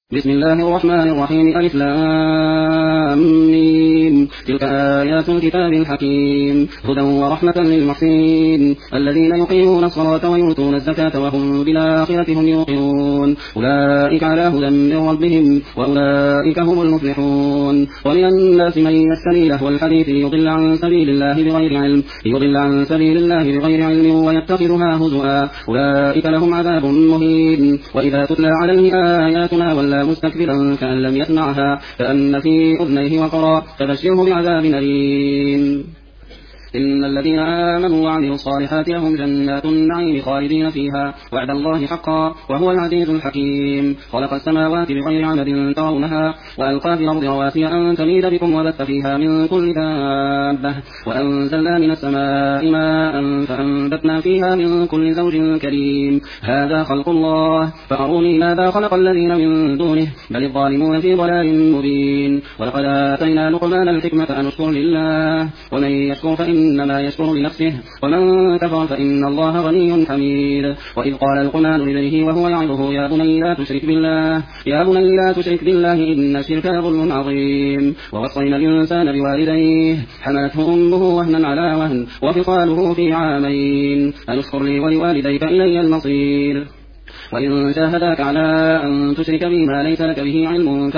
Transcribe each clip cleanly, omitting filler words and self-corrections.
بسم الله الرحمن الرحيم. ألف لام ميم. تلك آيات الكتاب الحكيم هدى ورحمة للمحسنين الذين يقيمون الصلاة ويؤتون الزكاة وهم بالآخرة هم يوقنون أولئك على هدى من ربهم وأولئك هم المفلحون. ومن الناس من يشتري لهو الحديث ليضل عن سبيل الله بغير علم ويتخذها هزوا أولئك لهم عذاب مهين. وإذا تتلى عليه آياتنا ولا مستكبرا كأن لم يسمعها كأن في أذنيه وقرا فبشره بعذاب أليم. إن الذين آمنوا وعملوا الصالحات لهم جنات النعيم خالدين فيها وعد الله حقا وهو العزيز الحكيم. خلق السماوات بغير عمد ترونها وألقى في الأرض رواسي أن تميد بكم وبث فيها من كل دابة وأنزلنا من السماء ماء فأنبتنا فيها من كل زوج كريم. هذا خلق الله فأروني ماذا خلق الذين من دونه بل الظالمون في ضلال مبين. ولقد آتينا لقمان الحكمة أن اشكر لله ومن يشكر إنما يشكر لنفسه ومن كفر فإن الله غني حميد. وإذ قال لقمان لابنه وهو يعظه يا بني لا تشرك بالله إن الشرك لظلم عظيم. ووصينا الإنسان بوالديه حملته أمه وهنا على وهن وفصاله في عامين أن اشكر لي ولوالديك إلي المصير. وإن جاهداك على أن تشرك بي ما ليس لك به علم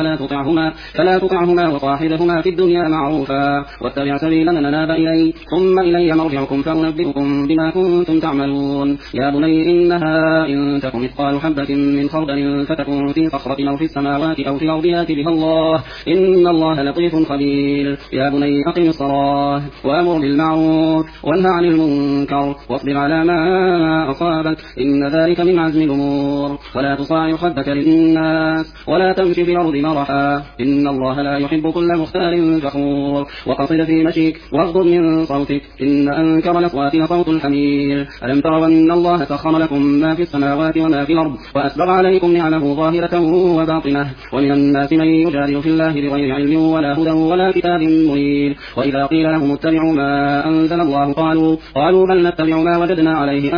فلا تطعهما وصاحبهما في الدنيا معروفا واتبع سبيل من أناب إلي ثم إلي مرجعكم فأنبئكم بما كنتم تعملون. يا بني إنها إن تك مثقال حبة من خردل فتكون في صخرة أو في السماوات أو في الأرض يأت بها الله إن الله لطيف خبير. يا بني أقم الصلاة وأمر بالمعروف وانهى عن المنكر واصبر على ما أصابك إن ذلك من عزم الأمور. ولا تصاعر خدك للناس ولا تمشي في الأرض مرحا إن الله لا يحب كل مختال فخور. وقصد في مشيك واغضض من صوتك إن أنكر الأصوات لصوت الحمير. ألم تروا أن الله سخر لكم ما في السماوات وما في الأرض وأسبغ عليكم نعمه ظاهرة وباطنة. ومن الناس من يجادل في الله بغير علم ولا هدى ولا كتاب منير. وإذا قيل لهم اتبعوا ما أنزل الله قالوا بل نتبع ما وجدنا عليه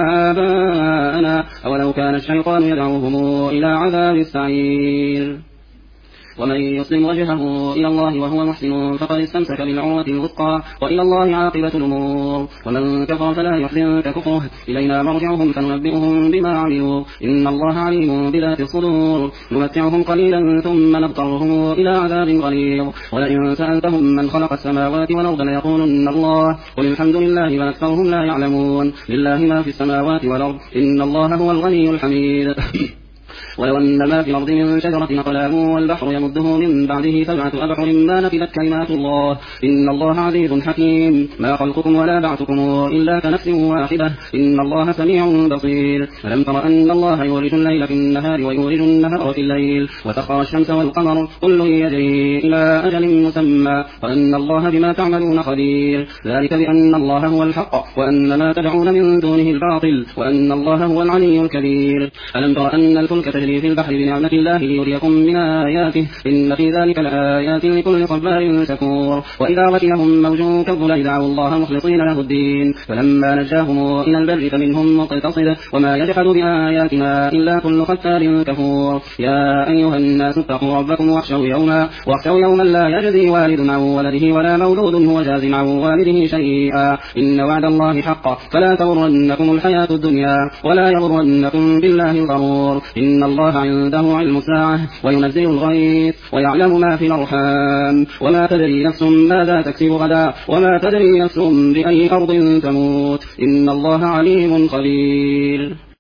آباءنا أولو كان الشيطان يدعوهم إلى عذاب السعير. ومن يسلم وجهه إلى الله وهو محسن فقد استمسك بالعروة الوثقى وإلى الله عاقبة الأمور. ومن كفر فلا يحزنك كفره إلينا مرجعهم فننبئهم بما عملوا إن الله عليم بذات الصدور. نمتعهم قليلا ثم نضطرهم إلى عذاب غليظ. ولئن سألتهم من خلق السماوات والأرض ليقولن الله قل الحمد لله بل أكثرهم لا يعلمون. لله ما في السماوات والأرض إن الله هو الغني الحميد. ولو أن ما في الأرض من شجرة أقلام والبحر يمده من بعده 7 أبحر ما نفدت كلمات الله إن الله عزيز حكيم. ما خلقكم ولا بعثكم إلا كنفس واحدة إن الله سميع بصير. ألم تر أن الله يولج الليل في النهار ويولج النهار في الليل وسخر الشمس والقمر كل يجري إلى أجل مسمى وأن الله بما تعملون خبير. ذلك بأن الله هو الحق وأن ما تدعون من دونه الباطل وأن الله هو العلي الكبير. ألم تر أن الفلك تجري في البحر بنعمة الله ليريكم من آياته إن في ذلك لآيات لكل صبار شكور. وإذا غشيهم موج كالظلال دعوا الله مخلصين له الدين فلما نجاهم إلى البر فمنهم مقتصد وما يجحد بآياتنا إلا كل ختار كفور. يا أيها الناس اتقوا ربكم واخشوا يوما لا يجزي والد عن ولده ولا مولود هو جاز عن والده شيئا إن وعد الله حق فلا تغرنكم الحياة الدنيا ولا يغرنكم بالله الغرور. إن الله عنده علم الساعة وينزل الغيث ويعلم ما في الأرحام وما تدري نفس ماذا تكسب غدا وما تدري نفس بأي أرض تموت إن الله عليم خبير.